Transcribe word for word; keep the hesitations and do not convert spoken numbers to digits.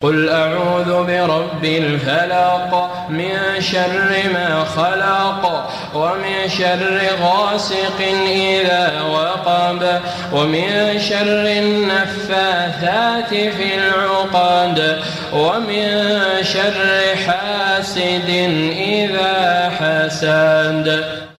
قل أعوذ برب الفلق من شر ما خلق ومن شر غاسق إذا وقب ومن شر النفاثات في العقد ومن شر حاسد إذا حسد.